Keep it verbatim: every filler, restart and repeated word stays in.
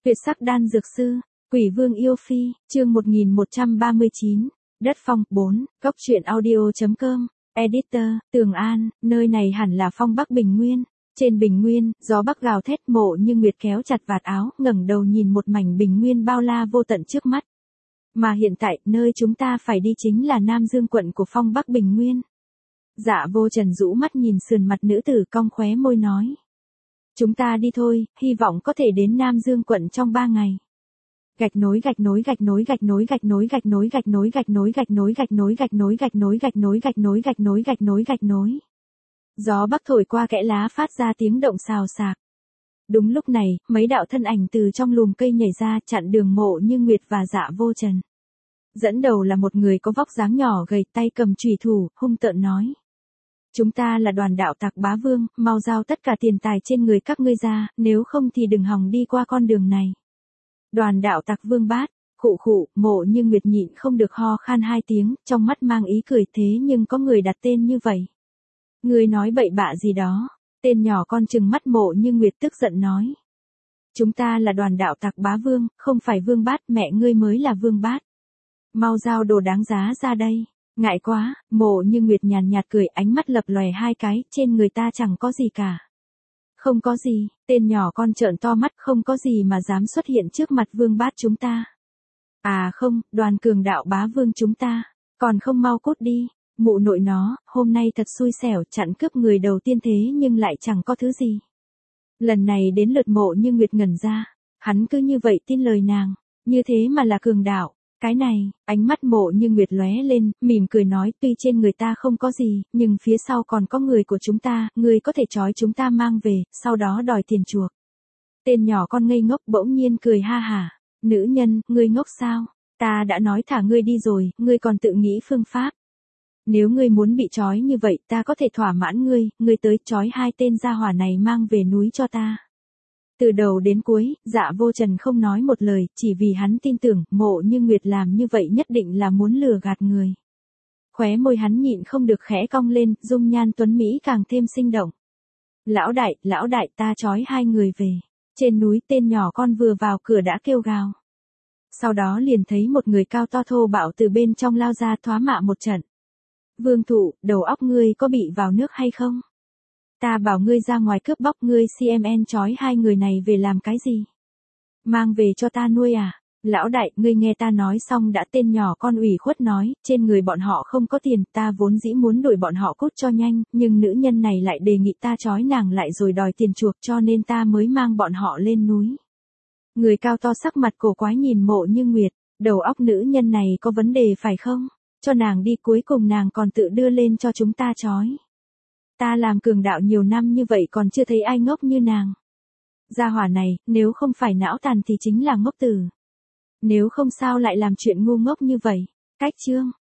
Tuyệt sắc đan dược sư, Quỷ Vương yêu phi, chương một nghìn một trăm ba mươi chín, Đất Phong, bốn, Cốc truyện audio.com, Editor, Tường An, nơi này hẳn là phong Bắc Bình Nguyên. Trên Bình Nguyên, gió bắc gào thét, Mộ Như Nguyệt kéo chặt vạt áo, ngẩng đầu nhìn một mảnh Bình Nguyên bao la vô tận trước mắt. Mà hiện tại, nơi chúng ta phải đi chính là Nam Dương quận của phong Bắc Bình Nguyên. Dạ Vô Trần rũ mắt nhìn sườn mặt nữ tử, cong khóe môi nói. Chúng ta đi thôi, hy vọng có thể đến Nam Dương quận trong ba ngày. Gạch nối gạch nối gạch nối gạch nối gạch nối gạch nối gạch nối gạch nối gạch nối gạch nối gạch nối gạch nối gạch nối gạch nối gạch nối gạch nối gạch nối. Gió bắc thổi qua kẽ lá phát ra tiếng động xào xạc. Đúng lúc này, mấy đạo thân ảnh từ trong lùm cây nhảy ra, chặn đường Mộ Như Nguyệt và Dạ Vô Trần. Dẫn đầu là một người có vóc dáng nhỏ gầy, tay cầm chùy thủ, hung tợn nói. Chúng ta là đoàn đạo tặc bá vương, mau giao tất cả tiền tài trên người các ngươi ra, nếu không thì đừng hòng đi qua con đường này. Đoàn đạo tặc Vương Bát, khụ khụ, Mộ Như Nguyệt nhịn không được ho khan hai tiếng, trong mắt mang ý cười, thế nhưng có người đặt tên như vậy. Ngươi nói bậy bạ gì đó? Tên nhỏ con trừng mắt Mộ Như Nguyệt tức giận nói. Chúng ta là đoàn đạo tặc bá vương, không phải Vương Bát, mẹ ngươi mới là Vương Bát. Mau giao đồ đáng giá ra đây. Ngại quá, Mộ Như Nguyệt nhàn nhạt cười, ánh mắt lập lòe hai cái, trên người ta chẳng có gì cả. Không có gì, tên nhỏ con trợn to mắt, không có gì mà dám xuất hiện trước mặt Vương Bát chúng ta. À không, đoàn cường đạo bá vương chúng ta, còn không mau cút đi, mụ nội nó, hôm nay thật xui xẻo, chặn cướp người đầu tiên thế nhưng lại chẳng có thứ gì. Lần này đến lượt Mộ Như Nguyệt ngẩn ra, hắn cứ như vậy tin lời nàng, như thế mà là cường đạo. Cái này, ánh mắt Mộ Như Nguyệt lóe lên, mỉm cười nói, tuy trên người ta không có gì, nhưng phía sau còn có người của chúng ta, người có thể trói chúng ta mang về, sau đó đòi tiền chuộc. Tên nhỏ con ngây ngốc bỗng nhiên cười ha hả, nữ nhân, ngươi ngốc sao? Ta đã nói thả ngươi đi rồi, ngươi còn tự nghĩ phương pháp. Nếu ngươi muốn bị trói như vậy, ta có thể thỏa mãn ngươi, ngươi tới trói hai tên gia hỏa này mang về núi cho ta. Từ đầu đến cuối, Dạ Vô Trần không nói một lời, chỉ vì hắn tin tưởng, Mộ Như Nguyệt làm như vậy nhất định là muốn lừa gạt người. Khóe môi hắn nhịn không được khẽ cong lên, dung nhan tuấn Mỹ càng thêm sinh động. Lão đại, lão đại, ta trói hai người về. Trên núi, tên nhỏ con vừa vào cửa đã kêu gào. Sau đó liền thấy một người cao to thô bạo từ bên trong lao ra, thoá mạ một trận. Vương thụ, đầu óc ngươi có bị vào nước hay không? Ta bảo ngươi ra ngoài cướp bóc, ngươi xê em en trói hai người này về làm cái gì? Mang về cho ta nuôi à? Lão đại, ngươi nghe ta nói xong đã. Tên nhỏ con ủy khuất nói, trên người bọn họ không có tiền, ta vốn dĩ muốn đuổi bọn họ cút cho nhanh, nhưng nữ nhân này lại đề nghị ta trói nàng lại rồi đòi tiền chuộc, cho nên ta mới mang bọn họ lên núi. Người cao to sắc mặt cổ quái nhìn Mộ Như Nguyệt, đầu óc nữ nhân này có vấn đề phải không? Cho nàng đi, cuối cùng nàng còn tự đưa lên cho chúng ta trói. Ta làm cường đạo nhiều năm như vậy còn chưa thấy ai ngốc như nàng. Gia hỏa này, nếu không phải não tàn thì chính là ngốc tử. Nếu không sao lại làm chuyện ngu ngốc như vậy. Cách chương.